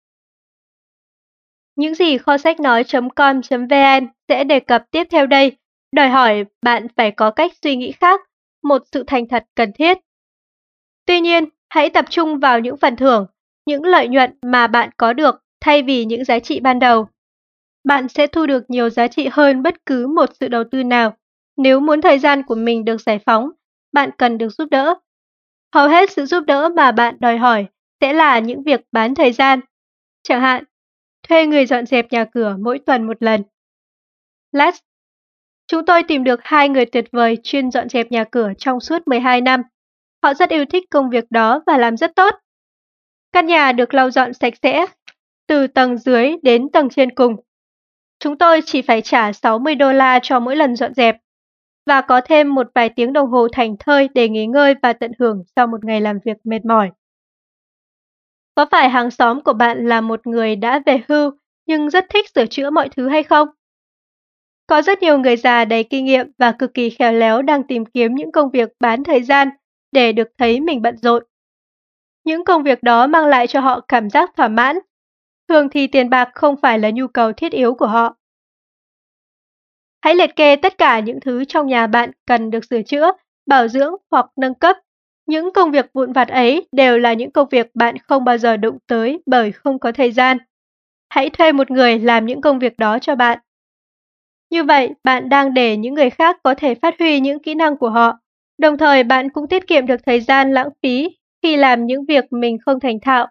Những gì kho sách nói.com.vn sẽ đề cập tiếp theo đây đòi hỏi bạn phải có cách suy nghĩ khác, một sự thành thật cần thiết. Tuy nhiên, hãy tập trung vào những phần thưởng, những lợi nhuận mà bạn có được thay vì những giá trị ban đầu. Bạn sẽ thu được nhiều giá trị hơn bất cứ một sự đầu tư nào. Nếu muốn thời gian của mình được giải phóng, bạn cần được giúp đỡ. Hầu hết sự giúp đỡ mà bạn đòi hỏi sẽ là những việc bán thời gian. Chẳng hạn, thuê người dọn dẹp nhà cửa mỗi tuần một lần. Let's. Chúng tôi tìm được 2 người tuyệt vời chuyên dọn dẹp nhà cửa trong suốt 12 năm. Họ rất yêu thích công việc đó và làm rất tốt. Căn nhà được lau dọn sạch sẽ, từ tầng dưới đến tầng trên cùng. Chúng tôi chỉ phải trả 60 đô la cho mỗi lần dọn dẹp, và có thêm một vài tiếng đồng hồ thảnh thơi để nghỉ ngơi và tận hưởng sau một ngày làm việc mệt mỏi. Có phải hàng xóm của bạn là một người đã về hưu nhưng rất thích sửa chữa mọi thứ hay không? Có rất nhiều người già đầy kinh nghiệm và cực kỳ khéo léo đang tìm kiếm những công việc bán thời gian để được thấy mình bận rộn. Những công việc đó mang lại cho họ cảm giác thỏa mãn. Thường thì tiền bạc không phải là nhu cầu thiết yếu của họ. Hãy liệt kê tất cả những thứ trong nhà bạn cần được sửa chữa, bảo dưỡng hoặc nâng cấp. Những công việc vụn vặt ấy đều là những công việc bạn không bao giờ đụng tới bởi không có thời gian. Hãy thuê một người làm những công việc đó cho bạn. Như vậy, bạn đang để những người khác có thể phát huy những kỹ năng của họ. Đồng thời bạn cũng tiết kiệm được thời gian lãng phí khi làm những việc mình không thành thạo.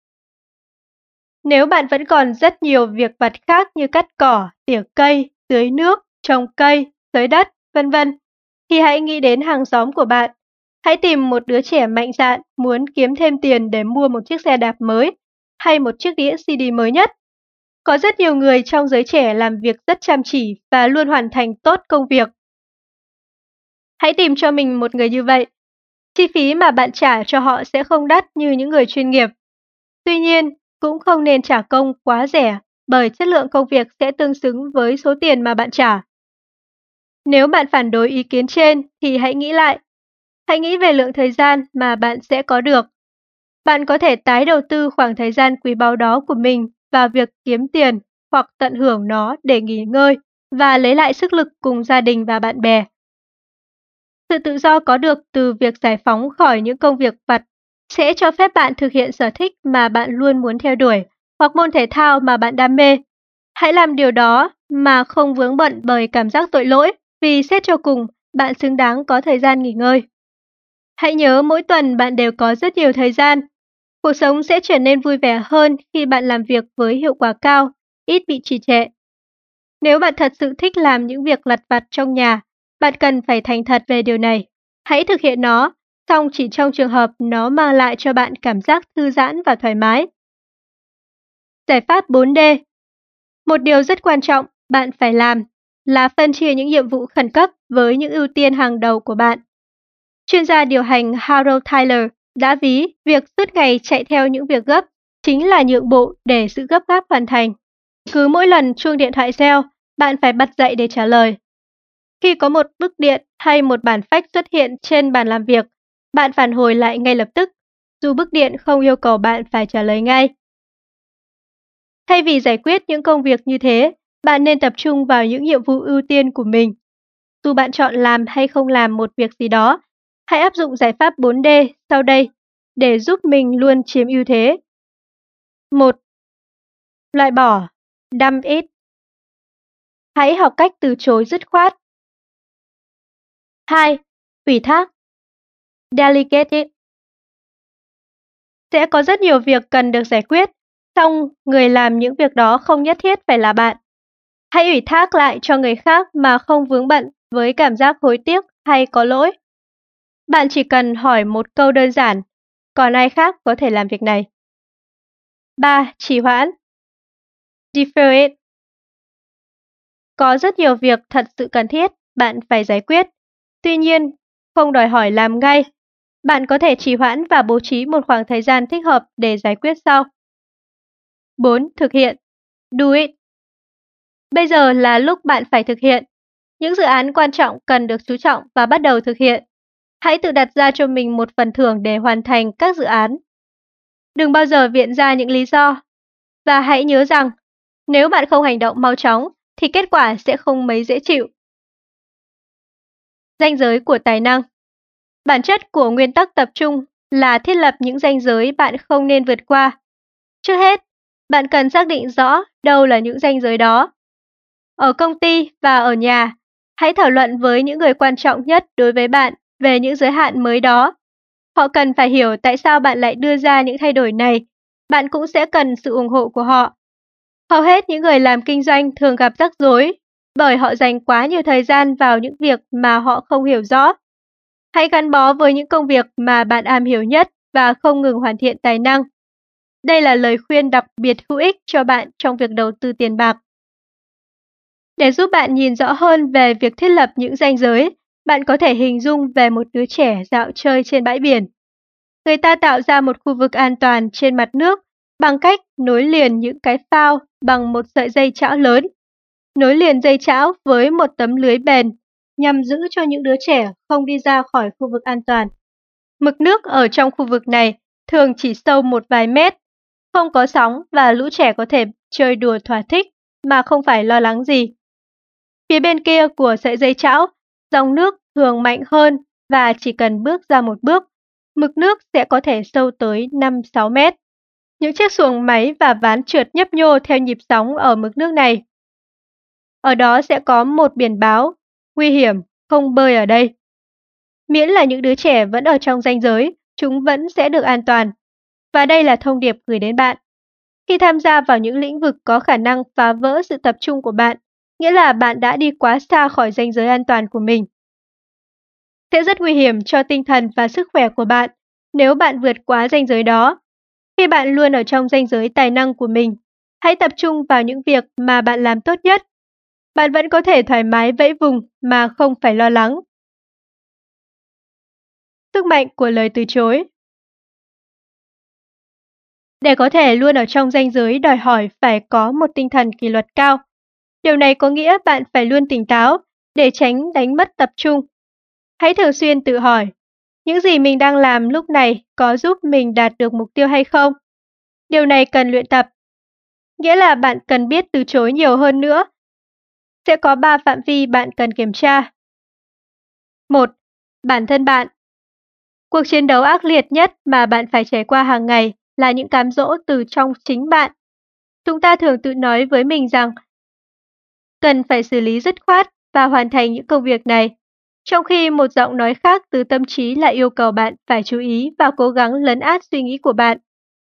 Nếu bạn vẫn còn rất nhiều việc vặt khác như cắt cỏ, tỉa cây, tưới nước, trồng cây, xới đất, vân vân, thì hãy nghĩ đến hàng xóm của bạn. Hãy tìm một đứa trẻ mạnh dạn muốn kiếm thêm tiền để mua một chiếc xe đạp mới hay một chiếc đĩa CD mới nhất. Có rất nhiều người trong giới trẻ làm việc rất chăm chỉ và luôn hoàn thành tốt công việc. Hãy tìm cho mình một người như vậy. Chi phí mà bạn trả cho họ sẽ không đắt như những người chuyên nghiệp. Tuy nhiên, cũng không nên trả công quá rẻ bởi chất lượng công việc sẽ tương xứng với số tiền mà bạn trả. Nếu bạn phản đối ý kiến trên thì hãy nghĩ lại. Hãy nghĩ về lượng thời gian mà bạn sẽ có được. Bạn có thể tái đầu tư khoảng thời gian quý báu đó của mình vào việc kiếm tiền hoặc tận hưởng nó để nghỉ ngơi và lấy lại sức lực cùng gia đình và bạn bè. Sự tự do có được từ việc giải phóng khỏi những công việc vặt sẽ cho phép bạn thực hiện sở thích mà bạn luôn muốn theo đuổi hoặc môn thể thao mà bạn đam mê. Hãy làm điều đó mà không vướng bận bởi cảm giác tội lỗi, vì xét cho cùng, bạn xứng đáng có thời gian nghỉ ngơi. Hãy nhớ mỗi tuần bạn đều có rất nhiều thời gian. Cuộc sống sẽ trở nên vui vẻ hơn khi bạn làm việc với hiệu quả cao, ít bị trì trệ. Nếu bạn thật sự thích làm những việc lặt vặt trong nhà, bạn cần phải thành thật về điều này. Hãy thực hiện nó, song chỉ trong trường hợp nó mang lại cho bạn cảm giác thư giãn và thoải mái. Giải pháp 4D. Một điều rất quan trọng bạn phải làm là phân chia những nhiệm vụ khẩn cấp với những ưu tiên hàng đầu của bạn. Chuyên gia điều hành Harold Tyler đã ví việc suốt ngày chạy theo những việc gấp chính là nhượng bộ để sự gấp gáp hoàn thành. Cứ mỗi lần chuông điện thoại reo, bạn phải bật dậy để trả lời. Khi có một bức điện hay một bản phách xuất hiện trên bàn làm việc, bạn phản hồi lại ngay lập tức, dù bức điện không yêu cầu bạn phải trả lời ngay. Thay vì giải quyết những công việc như thế, bạn nên tập trung vào những nhiệm vụ ưu tiên của mình. Dù bạn chọn làm hay không làm một việc gì đó, hãy áp dụng giải pháp 4D sau đây để giúp mình luôn chiếm ưu thế. 1. Loại bỏ, dump it. Hãy học cách từ chối dứt khoát. 2. Ủy thác, delegate it. Sẽ có rất nhiều việc cần được giải quyết, song người làm những việc đó không nhất thiết phải là bạn. Hãy ủy thác lại cho người khác mà không vướng bận với cảm giác hối tiếc hay có lỗi. Bạn chỉ cần hỏi một câu đơn giản, còn ai khác có thể làm việc này. 3. Trì hoãn, defer it. Có rất nhiều việc thật sự cần thiết bạn phải giải quyết, tuy nhiên không đòi hỏi làm ngay. Bạn có thể trì hoãn và bố trí một khoảng thời gian thích hợp để giải quyết sau. 4. Thực hiện, do it. Bây giờ là lúc bạn phải thực hiện. Những dự án quan trọng cần được chú trọng và bắt đầu thực hiện. Hãy tự đặt ra cho mình một phần thưởng để hoàn thành các dự án. Đừng bao giờ viện ra những lý do. Và hãy nhớ rằng, nếu bạn không hành động mau chóng, thì kết quả sẽ không mấy dễ chịu. Ranh giới của tài năng. Bản chất của nguyên tắc tập trung là thiết lập những ranh giới bạn không nên vượt qua. Trước hết, bạn cần xác định rõ đâu là những ranh giới đó. Ở công ty và ở nhà, hãy thảo luận với những người quan trọng nhất đối với bạn về những giới hạn mới đó. Họ cần phải hiểu tại sao bạn lại đưa ra những thay đổi này. Bạn cũng sẽ cần sự ủng hộ của họ. Hầu hết những người làm kinh doanh thường gặp rắc rối bởi họ dành quá nhiều thời gian vào những việc mà họ không hiểu rõ. Hãy gắn bó với những công việc mà bạn am hiểu nhất và không ngừng hoàn thiện tài năng. Đây là lời khuyên đặc biệt hữu ích cho bạn trong việc đầu tư tiền bạc. Để giúp bạn nhìn rõ hơn về việc thiết lập những ranh giới, bạn có thể hình dung về một đứa trẻ dạo chơi trên bãi biển. Người ta tạo ra một khu vực an toàn trên mặt nước bằng cách nối liền những cái phao bằng một sợi dây chảo lớn. Nối liền dây chảo với một tấm lưới bền nhằm giữ cho những đứa trẻ không đi ra khỏi khu vực an toàn. Mực nước ở trong khu vực này thường chỉ sâu một vài mét, không có sóng và lũ trẻ có thể chơi đùa thỏa thích mà không phải lo lắng gì. Phía bên kia của sợi dây chảo, dòng nước thường mạnh hơn và chỉ cần bước ra một bước, mực nước sẽ có thể sâu tới 5-6 mét. Những chiếc xuồng máy và ván trượt nhấp nhô theo nhịp sóng ở mực nước này. Ở đó sẽ có một biển báo, nguy hiểm, không bơi ở đây. Miễn là những đứa trẻ vẫn ở trong ranh giới, chúng vẫn sẽ được an toàn. Và đây là thông điệp gửi đến bạn. Khi tham gia vào những lĩnh vực có khả năng phá vỡ sự tập trung của bạn, nghĩa là bạn đã đi quá xa khỏi ranh giới an toàn của mình. Sẽ rất nguy hiểm cho tinh thần và sức khỏe của bạn nếu bạn vượt quá ranh giới đó. Khi bạn luôn ở trong ranh giới tài năng của mình, hãy tập trung vào những việc mà bạn làm tốt nhất. Bạn vẫn có thể thoải mái vẫy vùng mà không phải lo lắng. Sức mạnh của lời từ chối. Để có thể luôn ở trong ranh giới đòi hỏi phải có một tinh thần kỷ luật cao. Điều này có nghĩa bạn phải luôn tỉnh táo để tránh đánh mất tập trung. Hãy thường xuyên tự hỏi, những gì mình đang làm lúc này có giúp mình đạt được mục tiêu hay không? Điều này cần luyện tập. Nghĩa là bạn cần biết từ chối nhiều hơn nữa. Sẽ có 3 phạm vi bạn cần kiểm tra. 1. Bản thân bạn. Cuộc chiến đấu ác liệt nhất mà bạn phải trải qua hàng ngày là những cám dỗ từ trong chính bạn. Chúng ta thường tự nói với mình rằng cần phải xử lý dứt khoát và hoàn thành những công việc này, trong khi một giọng nói khác từ tâm trí lại yêu cầu bạn phải chú ý và cố gắng lấn át suy nghĩ của bạn.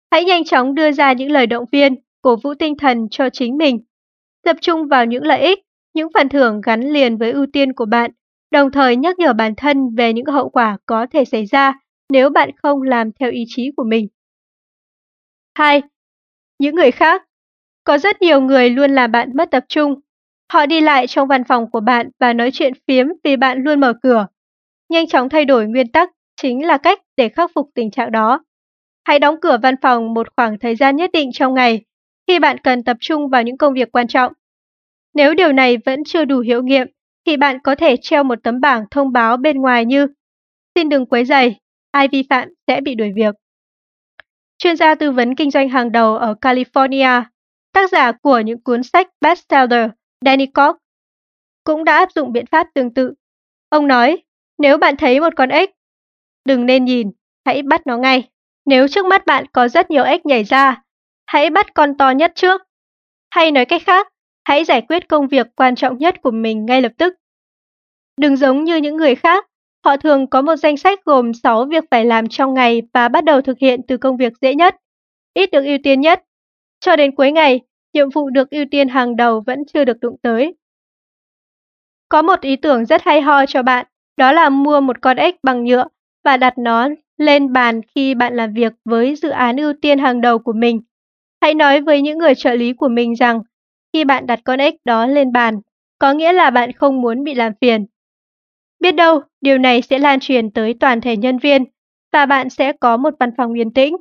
Hãy nhanh chóng đưa ra những lời động viên, cổ vũ tinh thần cho chính mình. Tập trung vào những lợi ích, những phần thưởng gắn liền với ưu tiên của bạn, đồng thời nhắc nhở bản thân về những hậu quả có thể xảy ra nếu bạn không làm theo ý chí của mình. 2. Những người khác. Có rất nhiều người luôn làm bạn mất tập trung. Họ đi lại trong văn phòng của bạn và nói chuyện phiếm vì bạn luôn mở cửa. Nhanh chóng thay đổi nguyên tắc chính là cách để khắc phục tình trạng đó. Hãy đóng cửa văn phòng một khoảng thời gian nhất định trong ngày khi bạn cần tập trung vào những công việc quan trọng. Nếu điều này vẫn chưa đủ hiệu nghiệm, thì bạn có thể treo một tấm bảng thông báo bên ngoài như "Xin đừng quấy rầy, ai vi phạm sẽ bị đuổi việc." Chuyên gia tư vấn kinh doanh hàng đầu ở California, tác giả của những cuốn sách bestseller Danny Koch, cũng đã áp dụng biện pháp tương tự. Ông nói, nếu bạn thấy một con ếch, đừng nên nhìn, hãy bắt nó ngay. Nếu trước mắt bạn có rất nhiều ếch nhảy ra, hãy bắt con to nhất trước. Hay nói cách khác, hãy giải quyết công việc quan trọng nhất của mình ngay lập tức. Đừng giống như những người khác, họ thường có một danh sách gồm 6 việc phải làm trong ngày và bắt đầu thực hiện từ công việc dễ nhất, ít được ưu tiên nhất. Cho đến cuối ngày, nhiệm vụ được ưu tiên hàng đầu vẫn chưa được đụng tới. Có một ý tưởng rất hay ho cho bạn, đó là mua một con ếch bằng nhựa và đặt nó lên bàn khi bạn làm việc với dự án ưu tiên hàng đầu của mình. Hãy nói với những người trợ lý của mình rằng, khi bạn đặt con ếch đó lên bàn, có nghĩa là bạn không muốn bị làm phiền. Biết đâu, điều này sẽ lan truyền tới toàn thể nhân viên và bạn sẽ có một văn phòng yên tĩnh.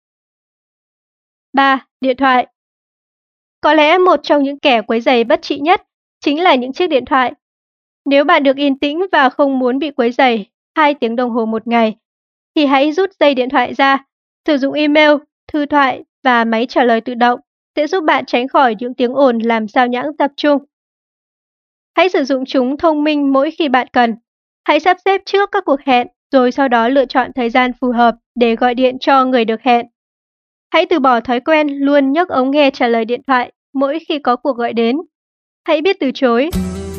3. Điện thoại. Có lẽ một trong những kẻ quấy rầy bất trị nhất chính là những chiếc điện thoại. Nếu bạn được yên tĩnh và không muốn bị quấy rầy 2 tiếng đồng hồ một ngày, thì hãy rút dây điện thoại ra, sử dụng email, thư thoại và máy trả lời tự động sẽ giúp bạn tránh khỏi những tiếng ồn làm sao nhãng tập trung. Hãy sử dụng chúng thông minh mỗi khi bạn cần. Hãy sắp xếp trước các cuộc hẹn, rồi sau đó lựa chọn thời gian phù hợp để gọi điện cho người được hẹn. Hãy từ bỏ thói quen luôn nhấc ống nghe trả lời điện thoại mỗi khi có cuộc gọi đến. Hãy biết từ chối.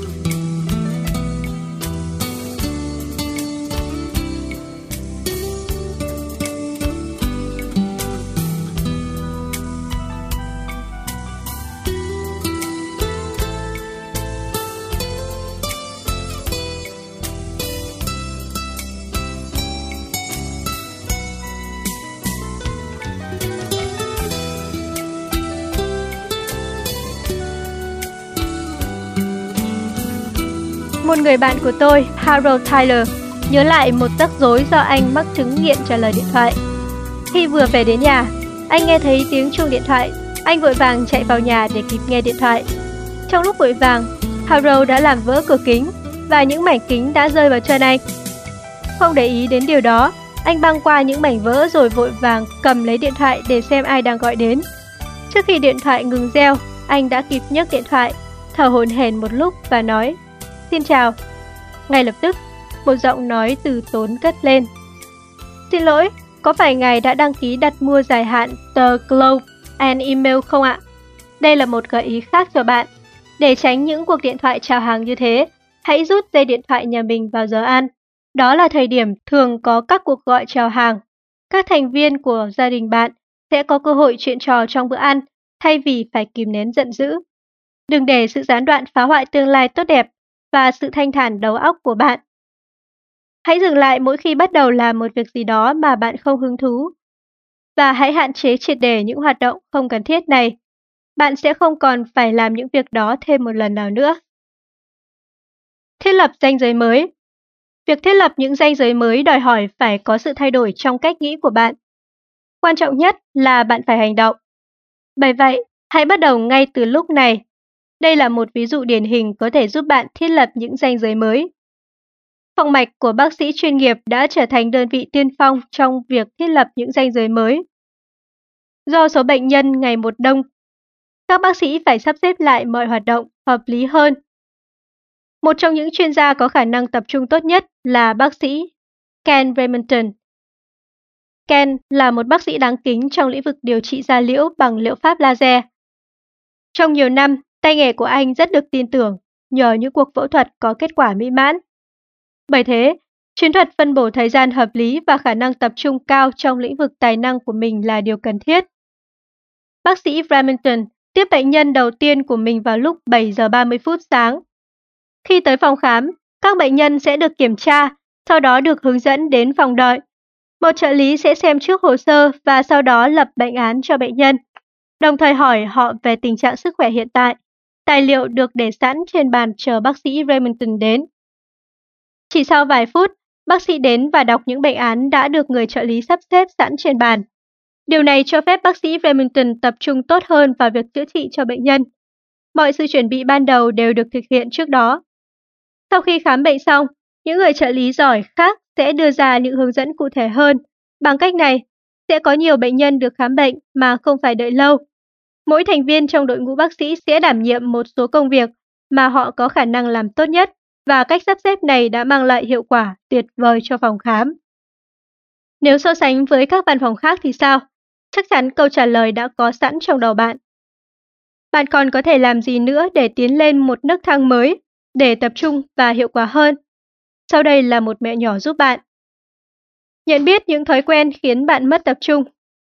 Một người bạn của tôi, Harold Tyler, nhớ lại một rắc rối do anh mắc chứng nghiện trả lời điện thoại. Khi vừa về đến nhà, anh nghe thấy tiếng chuông điện thoại. Anh vội vàng chạy vào nhà để kịp nghe điện thoại. Trong lúc vội vàng, Harold đã làm vỡ cửa kính và những mảnh kính đã rơi vào chân anh. Không để ý đến điều đó, anh băng qua những mảnh vỡ rồi vội vàng cầm lấy điện thoại để xem ai đang gọi đến. Trước khi điện thoại ngừng reo, anh đã kịp nhấc điện thoại, thở hổn hển một lúc và nói: "Xin chào." Ngay lập tức, một giọng nói từ tốn cất lên: "Xin lỗi, có phải ngài đã đăng ký đặt mua dài hạn The Globe and Email không ạ? Đây là một gợi ý khác cho bạn. Để tránh những cuộc điện thoại chào hàng như thế, hãy rút dây điện thoại nhà mình vào giờ ăn. Đó là thời điểm thường có các cuộc gọi chào hàng. Các thành viên của gia đình bạn sẽ có cơ hội chuyện trò trong bữa ăn thay vì phải kìm nén giận dữ. Đừng để sự gián đoạn phá hoại tương lai tốt đẹp và sự thanh thản đầu óc của bạn. Hãy dừng lại mỗi khi bắt đầu làm một việc gì đó mà bạn không hứng thú. Và hãy hạn chế triệt để những hoạt động không cần thiết này. Bạn sẽ không còn phải làm những việc đó thêm một lần nào nữa." Thiết lập ranh giới mới. Việc thiết lập những ranh giới mới đòi hỏi phải có sự thay đổi trong cách nghĩ của bạn. Quan trọng nhất là bạn phải hành động. Bởi vậy, hãy bắt đầu ngay từ lúc này. Đây là một ví dụ điển hình có thể giúp bạn thiết lập những ranh giới mới. Phòng mạch của bác sĩ chuyên nghiệp đã trở thành đơn vị tiên phong trong việc thiết lập những ranh giới mới. Do số bệnh nhân ngày một đông, các bác sĩ phải sắp xếp lại mọi hoạt động hợp lý hơn. Một trong những chuyên gia có khả năng tập trung tốt nhất là bác sĩ Ken Remington. Ken là một bác sĩ đáng kính trong lĩnh vực điều trị da liễu bằng liệu pháp laser. Trong nhiều năm, tay nghề của anh rất được tin tưởng nhờ những cuộc phẫu thuật có kết quả mỹ mãn. Bởi thế, Chiến thuật phân bổ thời gian hợp lý và khả năng tập trung cao trong lĩnh vực tài năng của mình là điều cần thiết. Bác sĩ Remington tiếp bệnh nhân đầu tiên của mình vào lúc 7 giờ 30 phút sáng. Khi tới phòng khám, các bệnh nhân sẽ được kiểm tra, sau đó được hướng dẫn đến phòng đợi. Một trợ lý sẽ xem trước hồ sơ và sau đó lập bệnh án cho bệnh nhân, đồng thời hỏi họ về tình trạng sức khỏe hiện tại. Tài liệu được để sẵn trên bàn chờ bác sĩ Remington đến. Chỉ sau vài phút, bác sĩ đến và đọc những bệnh án đã được người trợ lý sắp xếp sẵn trên bàn. Điều này cho phép bác sĩ Remington tập trung tốt hơn vào việc chữa trị cho bệnh nhân. Mọi sự chuẩn bị ban đầu đều được thực hiện trước đó. Sau khi khám bệnh xong, những người trợ lý giỏi khác sẽ đưa ra những hướng dẫn cụ thể hơn. Bằng cách này, sẽ có nhiều bệnh nhân được khám bệnh mà không phải đợi lâu. Mỗi thành viên trong đội ngũ bác sĩ sẽ đảm nhiệm một số công việc mà họ có khả năng làm tốt nhất, và cách sắp xếp này đã mang lại hiệu quả tuyệt vời cho phòng khám. Nếu so sánh với các văn phòng khác thì sao? Chắc chắn câu trả lời đã có sẵn trong đầu bạn. Bạn còn có thể làm gì nữa để tiến lên một nấc thang mới, để tập trung và hiệu quả hơn? Sau đây là một mẹo nhỏ giúp bạn. Nhận biết những thói quen khiến bạn mất tập trung.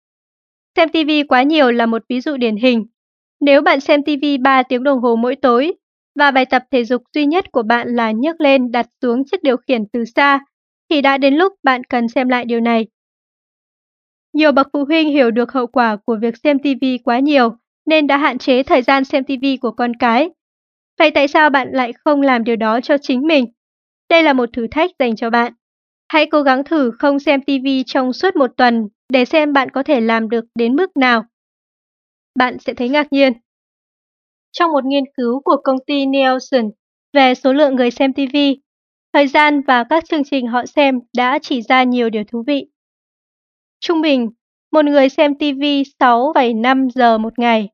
Xem TV quá nhiều là một ví dụ điển hình. Nếu bạn xem TV 3 tiếng đồng hồ mỗi tối, và bài tập thể dục duy nhất của bạn là nhấc lên đặt xuống chiếc điều khiển từ xa, thì đã đến lúc bạn cần xem lại điều này. Nhiều bậc phụ huynh hiểu được hậu quả của việc xem TV quá nhiều nên đã hạn chế thời gian xem TV của con cái. Vậy tại sao bạn lại không làm điều đó cho chính mình? Đây là một thử thách dành cho bạn. Hãy cố gắng thử không xem TV trong suốt một tuần để xem bạn có thể làm được đến mức nào. Bạn sẽ thấy ngạc nhiên. Trong một nghiên cứu của công ty Nielsen về số lượng người xem TV, thời gian và các chương trình họ xem đã chỉ ra nhiều điều thú vị. Trung bình, một người xem TV 6,5 giờ một ngày.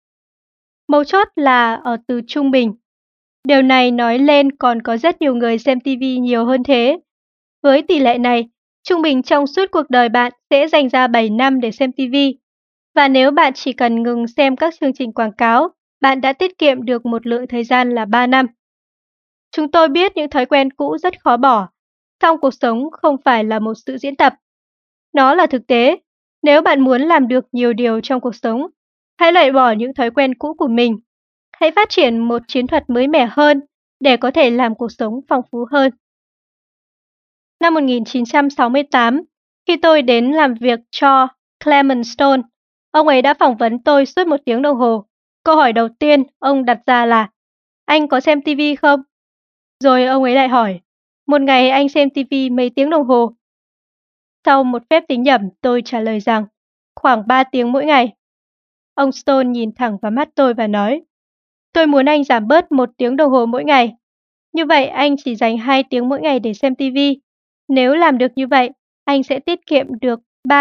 Mấu chốt là ở từ trung bình. Điều này nói lên còn có rất nhiều người xem TV nhiều hơn thế. Với tỷ lệ này, trung bình trong suốt cuộc đời bạn sẽ dành ra 7 năm để xem TV. Và nếu bạn chỉ cần ngừng xem các chương trình quảng cáo, bạn đã tiết kiệm được một lượng thời gian là 3 năm. Chúng tôi biết những thói quen cũ rất khó bỏ, song cuộc sống không phải là một sự diễn tập. Nó là thực tế. Nếu bạn muốn làm được nhiều điều trong cuộc sống, hãy loại bỏ những thói quen cũ của mình. Hãy phát triển một chiến thuật mới mẻ hơn để có thể làm cuộc sống phong phú hơn. Năm 1968, khi tôi đến làm việc cho Clement Stone, ông ấy đã phỏng vấn tôi suốt 1 tiếng đồng hồ. Câu hỏi đầu tiên ông đặt ra là: "Anh có xem TV không?" Rồi ông ấy lại hỏi: "Một ngày anh xem TV mấy tiếng đồng hồ?" Sau một phép tính nhẩm, tôi trả lời rằng: "Khoảng 3 tiếng mỗi ngày." Ông Stone nhìn thẳng vào mắt tôi và nói: "Tôi muốn anh giảm bớt 1 tiếng đồng hồ mỗi ngày. Như vậy anh chỉ dành 2 tiếng mỗi ngày để xem TV. Nếu làm được như vậy, anh sẽ tiết kiệm được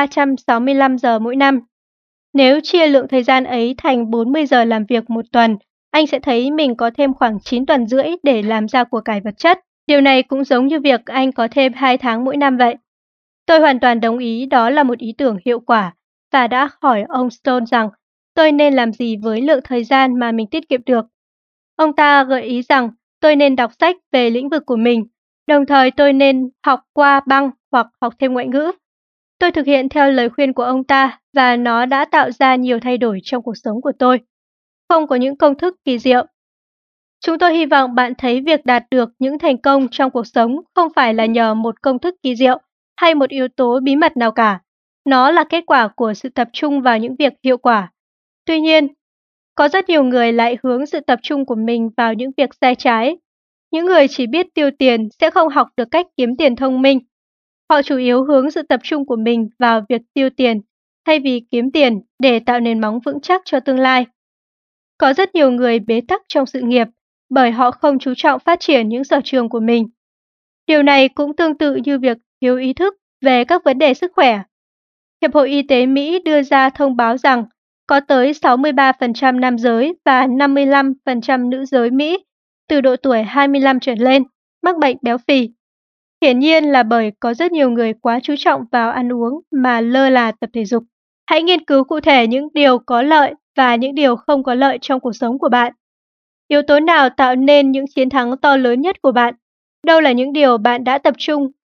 365 giờ mỗi năm. Nếu chia lượng thời gian ấy thành 40 giờ làm việc một tuần, anh sẽ thấy mình có thêm khoảng 9 tuần rưỡi để làm ra của cải vật chất. Điều này cũng giống như việc anh có thêm 2 tháng mỗi năm vậy." Tôi hoàn toàn đồng ý đó là một ý tưởng hiệu quả và đã hỏi ông Stone rằng tôi nên làm gì với lượng thời gian mà mình tiết kiệm được. Ông ta gợi ý rằng tôi nên đọc sách về lĩnh vực của mình, đồng thời tôi nên học qua băng hoặc học thêm ngoại ngữ. Tôi thực hiện theo lời khuyên của ông ta và nó đã tạo ra nhiều thay đổi trong cuộc sống của tôi. Không có những công thức kỳ diệu. Chúng tôi hy vọng bạn thấy việc đạt được những thành công trong cuộc sống không phải là nhờ một công thức kỳ diệu hay một yếu tố bí mật nào cả. Nó là kết quả của sự tập trung vào những việc hiệu quả. Tuy nhiên, có rất nhiều người lại hướng sự tập trung của mình vào những việc sai trái. Những người chỉ biết tiêu tiền sẽ không học được cách kiếm tiền thông minh. Họ chủ yếu hướng sự tập trung của mình vào việc tiêu tiền thay vì kiếm tiền để tạo nền móng vững chắc cho tương lai. Có rất nhiều người bế tắc trong sự nghiệp bởi họ không chú trọng phát triển những sở trường của mình. Điều này cũng tương tự như việc thiếu ý thức về các vấn đề sức khỏe. Hiệp hội Y tế Mỹ đưa ra thông báo rằng có tới 63% nam giới và 55% nữ giới Mỹ từ độ tuổi 25 trở lên mắc bệnh béo phì. Hiển nhiên là bởi có rất nhiều người quá chú trọng vào ăn uống mà lơ là tập thể dục. Hãy nghiên cứu cụ thể những điều có lợi và những điều không có lợi trong cuộc sống của bạn. Yếu tố nào tạo nên những chiến thắng to lớn nhất của bạn? Đâu là những điều bạn đã tập trung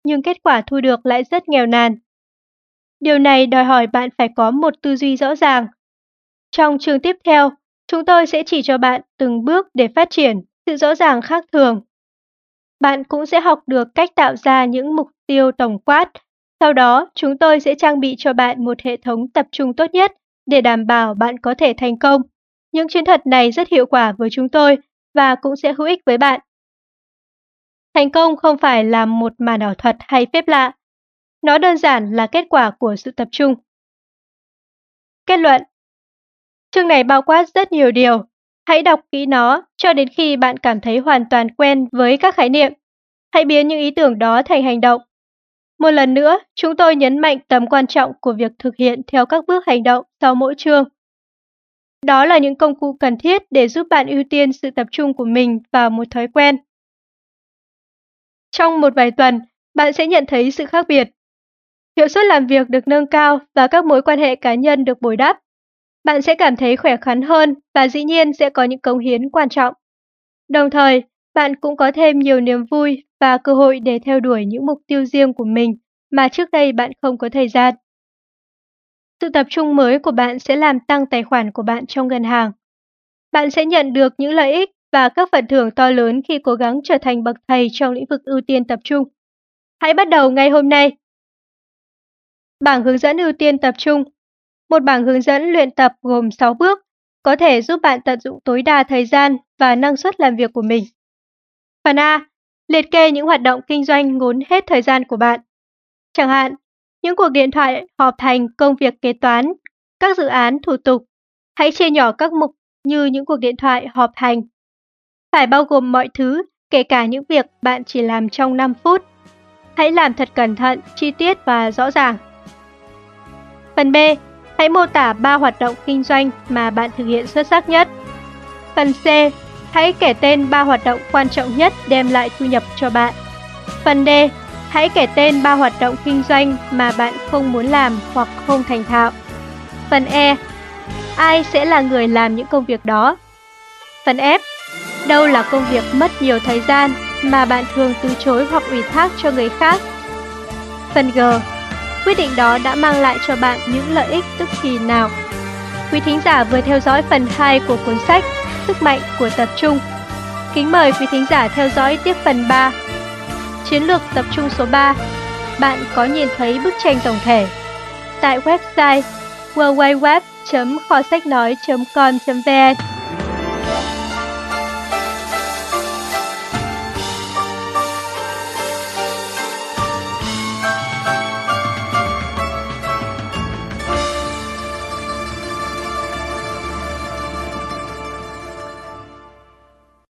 nhưng kết quả thu được lại rất nghèo nàn. Điều này đòi hỏi bạn phải có một tư duy rõ ràng. Trong chương tiếp theo, chúng tôi sẽ chỉ cho bạn từng bước để phát triển sự rõ ràng khác thường. Bạn cũng sẽ học được cách tạo ra những mục tiêu tổng quát. Sau đó, chúng tôi sẽ trang bị cho bạn một hệ thống tập trung tốt nhất để đảm bảo bạn có thể thành công. Những chiến thuật này rất hiệu quả với chúng tôi và cũng sẽ hữu ích với bạn. Thành công không phải là một màn ảo thuật hay phép lạ. Nó đơn giản là kết quả của sự tập trung. Kết luận. Chương này bao quát rất nhiều điều. Hãy đọc kỹ nó cho đến khi bạn cảm thấy hoàn toàn quen với các khái niệm. Hãy biến những ý tưởng đó thành hành động. Một lần nữa, chúng tôi nhấn mạnh tầm quan trọng của việc thực hiện theo các bước hành động sau mỗi chương. Đó là những công cụ cần thiết để giúp bạn ưu tiên sự tập trung của mình vào một thói quen. Trong một vài tuần, bạn sẽ nhận thấy sự khác biệt. Hiệu suất làm việc được nâng cao và các mối quan hệ cá nhân được bồi đắp. Bạn sẽ cảm thấy khỏe khoắn hơn và dĩ nhiên sẽ có những cống hiến quan trọng. Đồng thời, bạn cũng có thêm nhiều niềm vui và cơ hội để theo đuổi những mục tiêu riêng của mình mà trước đây bạn không có thời gian. Sự tập trung mới của bạn sẽ làm tăng tài khoản của bạn trong ngân hàng. Bạn sẽ nhận được những lợi ích và các phần thưởng to lớn khi cố gắng trở thành bậc thầy trong lĩnh vực ưu tiên tập trung. Hãy bắt đầu ngay hôm nay. Bảng hướng dẫn ưu tiên tập trung. Một bảng hướng dẫn luyện tập gồm 6 bước, có thể giúp bạn tận dụng tối đa thời gian và năng suất làm việc của mình. Phần A. Liệt kê những hoạt động kinh doanh ngốn hết thời gian của bạn. Chẳng hạn, những cuộc điện thoại, họp hành, công việc kế toán, các dự án, thủ tục. Hãy chia nhỏ các mục như những cuộc điện thoại, họp hành. Phải bao gồm mọi thứ, kể cả những việc bạn chỉ làm trong 5 phút. Hãy làm thật cẩn thận, chi tiết và rõ ràng. Phần B. Hãy mô tả 3 hoạt động kinh doanh mà bạn thực hiện xuất sắc nhất. Phần C. Hãy kể tên 3 hoạt động quan trọng nhất đem lại thu nhập cho bạn. Phần D. Hãy kể tên 3 hoạt động kinh doanh mà bạn không muốn làm hoặc không thành thạo. Phần E. Ai sẽ là người làm những công việc đó? Phần F. Đâu là công việc mất nhiều thời gian mà bạn thường từ chối hoặc ủy thác cho người khác? Phần G. Quyết định đó đã mang lại cho bạn những lợi ích tức thì nào? Quý thính giả vừa theo dõi phần 2 của cuốn sách Sức mạnh của tập trung. Kính mời quý thính giả theo dõi tiếp phần 3. Chiến lược tập trung số 3. Bạn có nhìn thấy bức tranh tổng thể? Tại website www.khosachnoi.com.vn